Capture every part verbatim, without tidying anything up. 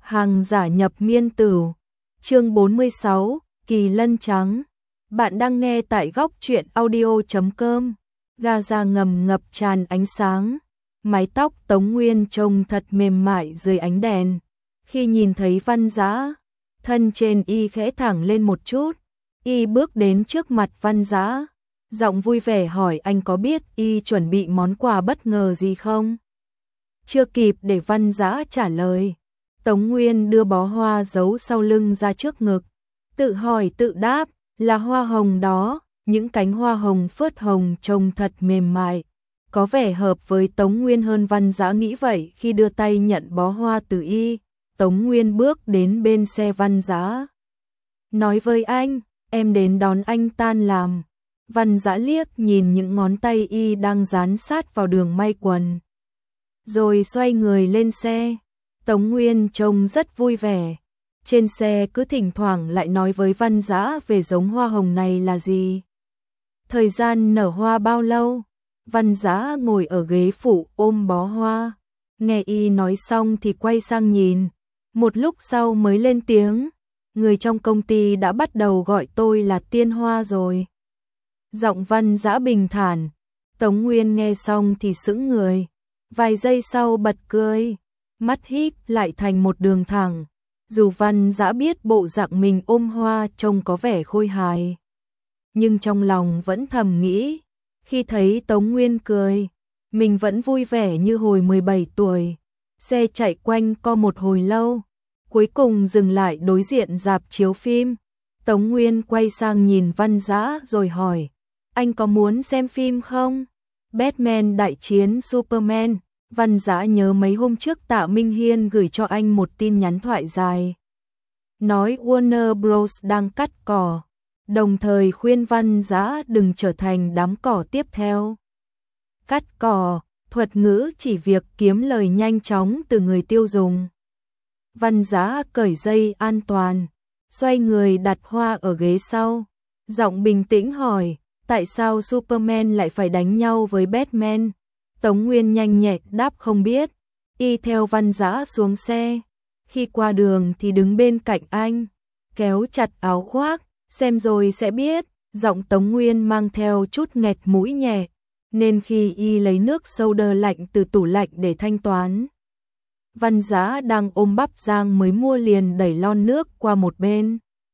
Hàng giả nhập miên tử. Chương bốn mươi sáu, Kỳ lân trắng. Bạn đang nghe tại góc truyện audio chấm com. Gaza ngầm ngập tràn ánh sáng. Mái tóc Tống Nguyên trông thật mềm mại dưới ánh đèn. Khi nhìn thấy Văn Dã, thân trên y khẽ thẳng lên một chút. Y bước đến trước mặt Văn Dã, giọng vui vẻ hỏi anh có biết y chuẩn bị món quà bất ngờ gì không? Chưa kịp để Văn Dã trả lời, Tống Nguyên đưa bó hoa giấu sau lưng ra trước ngực, tự hỏi tự đáp, là hoa hồng đó, những cánh hoa hồng phớt hồng trông thật mềm mại, có vẻ hợp với Tống Nguyên hơn. Văn Dã nghĩ vậy khi đưa tay nhận bó hoa từ y. Tống Nguyên bước đến bên xe Văn Dã, nói với anh, em đến đón anh tan làm. Văn Dã liếc nhìn những ngón tay y đang dán sát vào đường may quần, rồi xoay người lên xe. Tống Nguyên trông rất vui vẻ. Trên xe cứ thỉnh thoảng lại nói với Văn Dã về giống hoa hồng này là gì, thời gian nở hoa bao lâu. Văn Dã ngồi ở ghế phụ ôm bó hoa, nghe y nói xong thì quay sang nhìn, một lúc sau mới lên tiếng, người trong công ty đã bắt đầu gọi tôi là Tiên Hoa rồi. Giọng Văn Dã bình thản. Tống Nguyên nghe xong thì sững người, vài giây sau bật cười, mắt híp lại thành một đường thẳng. Dù Văn Dã biết bộ dạng mình ôm hoa trông có vẻ khôi hài, nhưng trong lòng vẫn thầm nghĩ, khi thấy Tống Nguyên cười, mình vẫn vui vẻ như hồi mười bảy tuổi. Xe chạy quanh co một hồi lâu, cuối cùng dừng lại đối diện rạp chiếu phim. Tống Nguyên quay sang nhìn Văn Dã rồi hỏi, anh có muốn xem phim không? Batman đại chiến Superman. Văn Dã nhớ mấy hôm trước Tạ Minh Hiên gửi cho anh một tin nhắn thoại dài, nói Warner Bros đang cắt cỏ, đồng thời khuyên Văn Dã đừng trở thành đám cỏ tiếp theo. Cắt cỏ, thuật ngữ chỉ việc kiếm lời nhanh chóng từ người tiêu dùng. Văn Dã cởi dây an toàn, xoay người đặt hoa ở ghế sau, giọng bình tĩnh hỏi, tại sao Superman lại phải đánh nhau với Batman? Tống Nguyên nhanh nhẹn đáp không biết. Y theo Văn Dã xuống xe, khi qua đường thì đứng bên cạnh anh, kéo chặt áo khoác, xem rồi sẽ biết. Giọng Tống Nguyên mang theo chút nghẹt mũi nhẹ, nên khi y lấy nước soda lạnh từ tủ lạnh để thanh toán, Văn Dã đang ôm bắp rang mới mua liền đẩy lon nước qua một bên,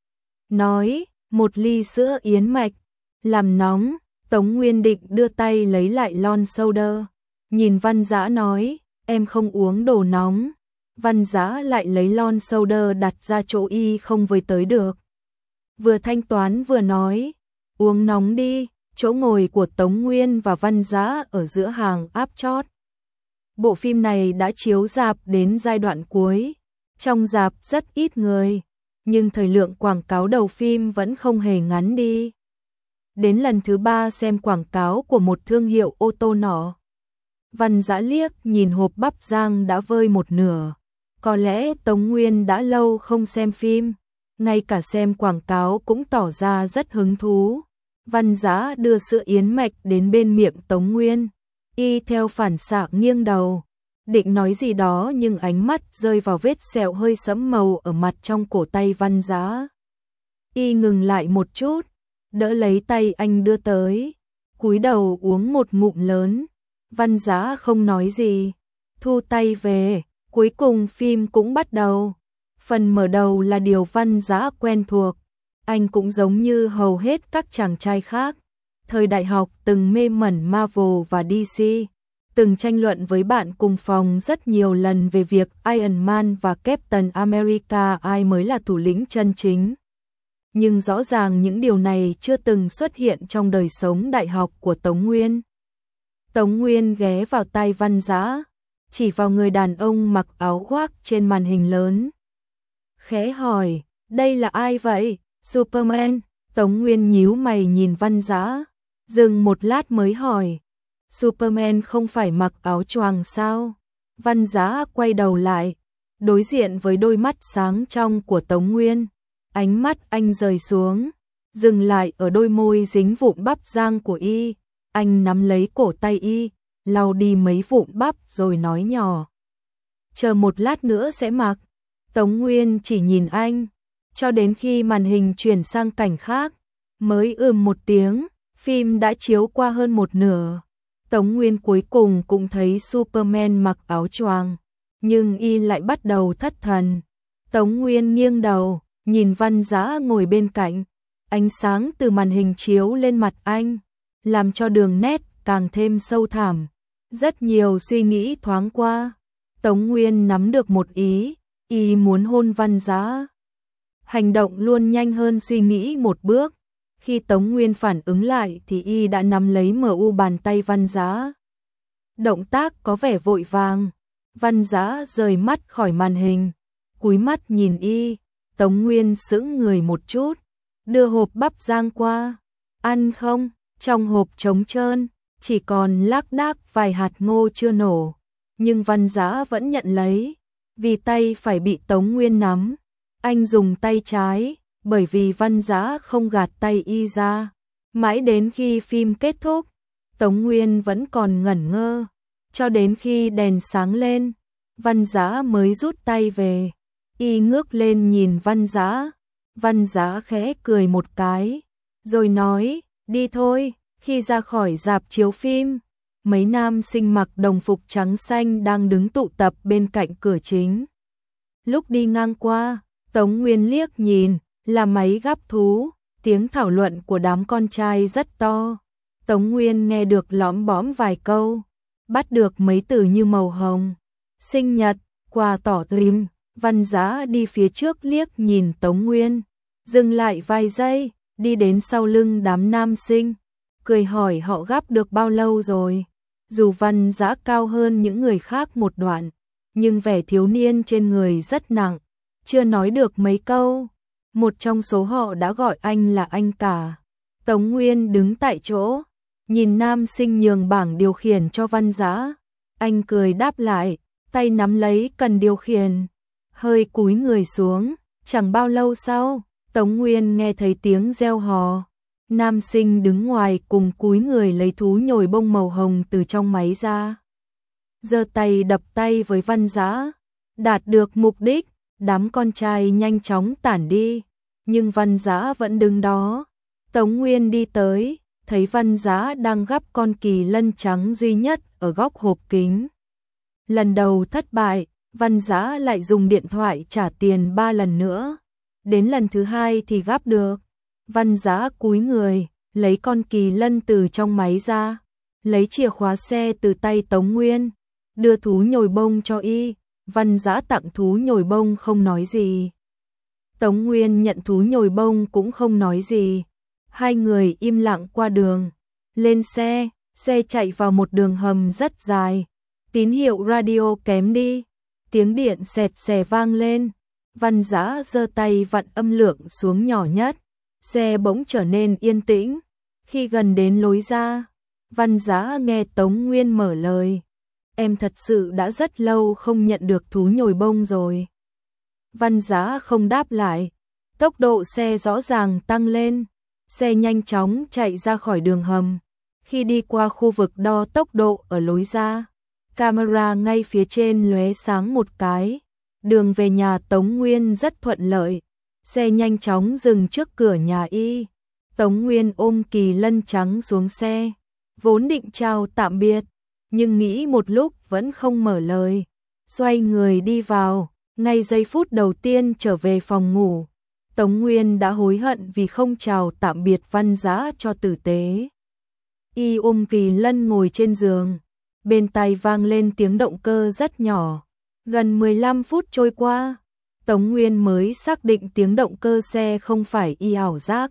nói, một ly sữa yến mạch, làm nóng. Tống Nguyên định đưa tay lấy lại lon soda, nhìn Văn Dã nói, em không uống đồ nóng. Văn Dã lại lấy lon soda đặt ra chỗ y không với tới được, vừa thanh toán vừa nói, uống nóng đi. Chỗ ngồi của Tống Nguyên và Văn Dã ở giữa hàng áp chót. Bộ phim này đã chiếu rạp đến giai đoạn cuối, trong rạp rất ít người, nhưng thời lượng quảng cáo đầu phim vẫn không hề ngắn đi. Đến lần thứ ba xem quảng cáo của một thương hiệu ô tô nọ, Văn Dã liếc nhìn hộp bắp rang đã vơi một nửa. Có lẽ Tống Nguyên đã lâu không xem phim, ngay cả xem quảng cáo cũng tỏ ra rất hứng thú. Văn Dã đưa sữa yến mạch đến bên miệng Tống Nguyên, y theo phản xạ nghiêng đầu, định nói gì đó nhưng ánh mắt rơi vào vết sẹo hơi sẫm màu ở mặt trong cổ tay Văn Dã. Y ngừng lại một chút, đỡ lấy tay anh đưa tới, cúi đầu uống một ngụm lớn. Văn Dã không nói gì, thu tay về. Cuối cùng phim cũng bắt đầu. Phần mở đầu là điều Văn Dã quen thuộc. Anh cũng giống như hầu hết các chàng trai khác, thời đại học từng mê mẩn Marvel và đê xê, từng tranh luận với bạn cùng phòng rất nhiều lần về việc Iron Man và Captain America ai mới là thủ lĩnh chân chính. Nhưng rõ ràng những điều này chưa từng xuất hiện trong đời sống đại học của Tống Nguyên. Tống Nguyên ghé vào tai Văn Dã, chỉ vào người đàn ông mặc áo khoác trên màn hình lớn, khẽ hỏi, đây là ai vậy? Superman. Tống Nguyên nhíu mày nhìn Văn Dã, dừng một lát mới hỏi, Superman không phải mặc áo choàng sao? Văn Dã quay đầu lại, đối diện với đôi mắt sáng trong của Tống Nguyên, ánh mắt anh rời xuống, dừng lại ở đôi môi dính vụn bắp rang của y. Anh nắm lấy cổ tay y, lau đi mấy vụn bắp rồi nói nhỏ, chờ một lát nữa sẽ mặc. Tống Nguyên chỉ nhìn anh, cho đến khi màn hình chuyển sang cảnh khác, mới ừm một tiếng, phim đã chiếu qua hơn một nửa. Tống Nguyên cuối cùng cũng thấy Superman mặc áo choàng, nhưng y lại bắt đầu thất thần. Tống Nguyên nghiêng đầu, nhìn Văn Dã ngồi bên cạnh, ánh sáng từ màn hình chiếu lên mặt anh, làm cho đường nét càng thêm sâu thẳm. Rất nhiều suy nghĩ thoáng qua, Tống Nguyên nắm được một ý, y muốn hôn Văn Dã. Hành động luôn nhanh hơn suy nghĩ một bước. Khi Tống Nguyên phản ứng lại thì y đã nắm lấy mờ u bàn tay Văn Dã. Động tác có vẻ vội vàng. Văn Dã rời mắt khỏi màn hình, cúi mắt nhìn y. Tống Nguyên sững người một chút, đưa hộp bắp rang qua. Ăn không? Trong hộp trống trơn, chỉ còn lác đác vài hạt ngô chưa nổ. Nhưng Văn Dã vẫn nhận lấy, vì tay phải bị Tống Nguyên nắm. Anh dùng tay trái, bởi vì Văn Dã không gạt tay y ra. Mãi đến khi phim kết thúc, Tống Nguyên vẫn còn ngẩn ngơ. Cho đến khi đèn sáng lên, Văn Dã mới rút tay về. Y ngước lên nhìn Văn Dã. Văn Dã khẽ cười một cái, rồi nói, đi thôi. Khi ra khỏi rạp chiếu phim, mấy nam sinh mặc đồng phục trắng xanh đang đứng tụ tập bên cạnh cửa chính. Lúc đi ngang qua, Tống Nguyên liếc nhìn, là máy gắp thú, tiếng thảo luận của đám con trai rất to. Tống Nguyên nghe được lõm bõm vài câu, bắt được mấy từ như màu hồng, sinh nhật, quà tỏ tình. Văn Dã đi phía trước liếc nhìn Tống Nguyên, dừng lại vài giây, đi đến sau lưng đám nam sinh, cười hỏi họ gắp được bao lâu rồi. Dù Văn Dã cao hơn những người khác một đoạn, nhưng vẻ thiếu niên trên người rất nặng, chưa nói được mấy câu. Một trong số họ đã gọi anh là anh cả. Tống Nguyên đứng tại chỗ, nhìn nam sinh nhường bảng điều khiển cho Văn Dã. Anh cười đáp lại, tay nắm lấy cần điều khiển, hơi cúi người xuống. Chẳng bao lâu sau, Tống Nguyên nghe thấy tiếng reo hò. Nam sinh đứng ngoài cùng cúi người lấy thú nhồi bông màu hồng từ trong máy ra. Giơ tay đập tay với Văn Dã. Đạt được mục đích, đám con trai nhanh chóng tản đi, nhưng Văn Dã vẫn đứng đó. Tống Nguyên đi tới, thấy Văn Dã đang gắp con kỳ lân trắng duy nhất ở góc hộp kính. Lần đầu thất bại, Văn Dã lại dùng điện thoại trả tiền ba lần nữa. Đến lần thứ hai thì gắp được. Văn Dã cúi người, lấy con kỳ lân từ trong máy ra, lấy chìa khóa xe từ tay Tống Nguyên, đưa thú nhồi bông cho y. Văn Dã tặng thú nhồi bông không nói gì. Tống Nguyên nhận thú nhồi bông cũng không nói gì. Hai người im lặng qua đường. Lên xe, xe chạy vào một đường hầm rất dài. Tín hiệu radio kém đi, tiếng điện xẹt xè vang lên. Văn Dã giơ tay vặn âm lượng xuống nhỏ nhất. Xe bỗng trở nên yên tĩnh. Khi gần đến lối ra, Văn Dã nghe Tống Nguyên mở lời. Em thật sự đã rất lâu không nhận được thú nhồi bông rồi. Văn Dã không đáp lại. Tốc độ xe rõ ràng tăng lên. Xe nhanh chóng chạy ra khỏi đường hầm. Khi đi qua khu vực đo tốc độ ở lối ra, camera ngay phía trên lóe sáng một cái. Đường về nhà Tống Nguyên rất thuận lợi. Xe nhanh chóng dừng trước cửa nhà y. Tống Nguyên ôm kỳ lân trắng xuống xe, vốn định chào tạm biệt, nhưng nghĩ một lúc vẫn không mở lời. Xoay người đi vào, ngay giây phút đầu tiên trở về phòng ngủ, Tống Nguyên đã hối hận vì không chào tạm biệt Văn Dã cho tử tế. Y ôm kỳ lân ngồi trên giường, bên tai vang lên tiếng động cơ rất nhỏ. Gần mười lăm phút trôi qua, Tống Nguyên mới xác định tiếng động cơ xe không phải y ảo giác.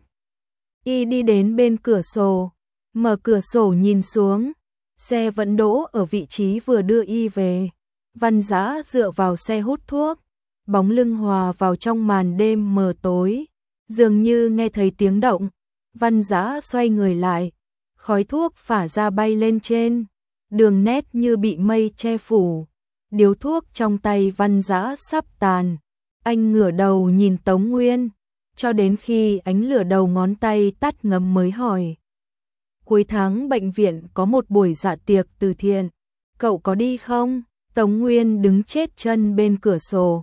Y đi đến bên cửa sổ, mở cửa sổ nhìn xuống, xe vẫn đỗ ở vị trí vừa đưa y về. Văn Dã dựa vào xe hút thuốc, bóng lưng hòa vào trong màn đêm mờ tối, dường như nghe thấy tiếng động. Văn Dã xoay người lại, khói thuốc phả ra bay lên trên, đường nét như bị mây che phủ. Điếu thuốc trong tay Văn Dã sắp tàn. Anh ngửa đầu nhìn Tống Nguyên, cho đến khi ánh lửa đầu ngón tay tắt ngấm mới hỏi. Cuối tháng bệnh viện có một buổi dạ tiệc từ thiện, cậu có đi không? Tống Nguyên đứng chết chân bên cửa sổ,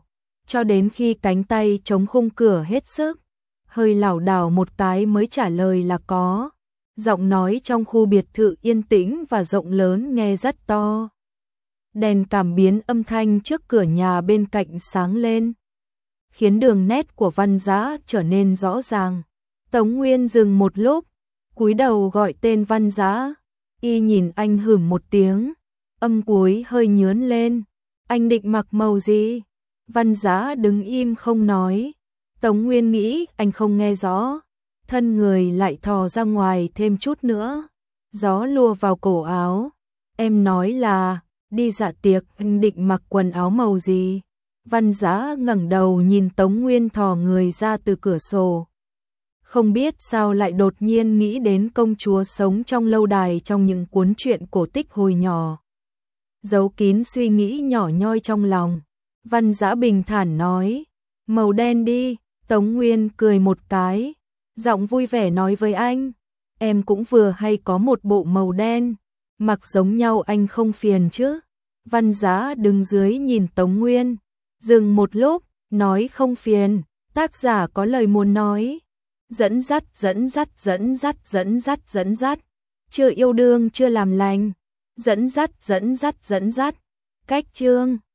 cho đến khi cánh tay chống khung cửa hết sức, hơi lảo đảo một cái mới trả lời là có. Giọng nói trong khu biệt thự yên tĩnh và rộng lớn nghe rất to. Đèn cảm biến âm thanh trước cửa nhà bên cạnh sáng lên, khiến đường nét của Văn Dã trở nên rõ ràng. Tống Nguyên dừng một lúc, cúi đầu gọi tên Văn Dã. Y nhìn anh hửm một tiếng, âm cuối hơi nhướn lên. Anh định mặc màu gì? Văn Dã đứng im không nói. Tống Nguyên nghĩ anh không nghe rõ, thân người lại thò ra ngoài thêm chút nữa. Gió lùa vào cổ áo. Em nói là đi dạ tiệc, anh định mặc quần áo màu gì? Văn Dã ngẩng đầu nhìn Tống Nguyên thò người ra từ cửa sổ. Không biết sao lại đột nhiên nghĩ đến công chúa sống trong lâu đài trong những cuốn truyện cổ tích hồi nhỏ. Giấu kín suy nghĩ nhỏ nhoi trong lòng, Văn Dã bình thản nói, màu đen đi. Tống Nguyên cười một cái, giọng vui vẻ nói với anh, em cũng vừa hay có một bộ màu đen, mặc giống nhau anh không phiền chứ? Văn Dã đứng dưới nhìn Tống Nguyên, dừng một lúc, nói không phiền, tác giả có lời muốn nói. Dẫn dắt, dẫn dắt, dẫn dắt, dẫn dắt, dẫn dắt, chưa yêu đương chưa làm lành, dẫn dắt, dẫn dắt, dẫn dắt, cách chương.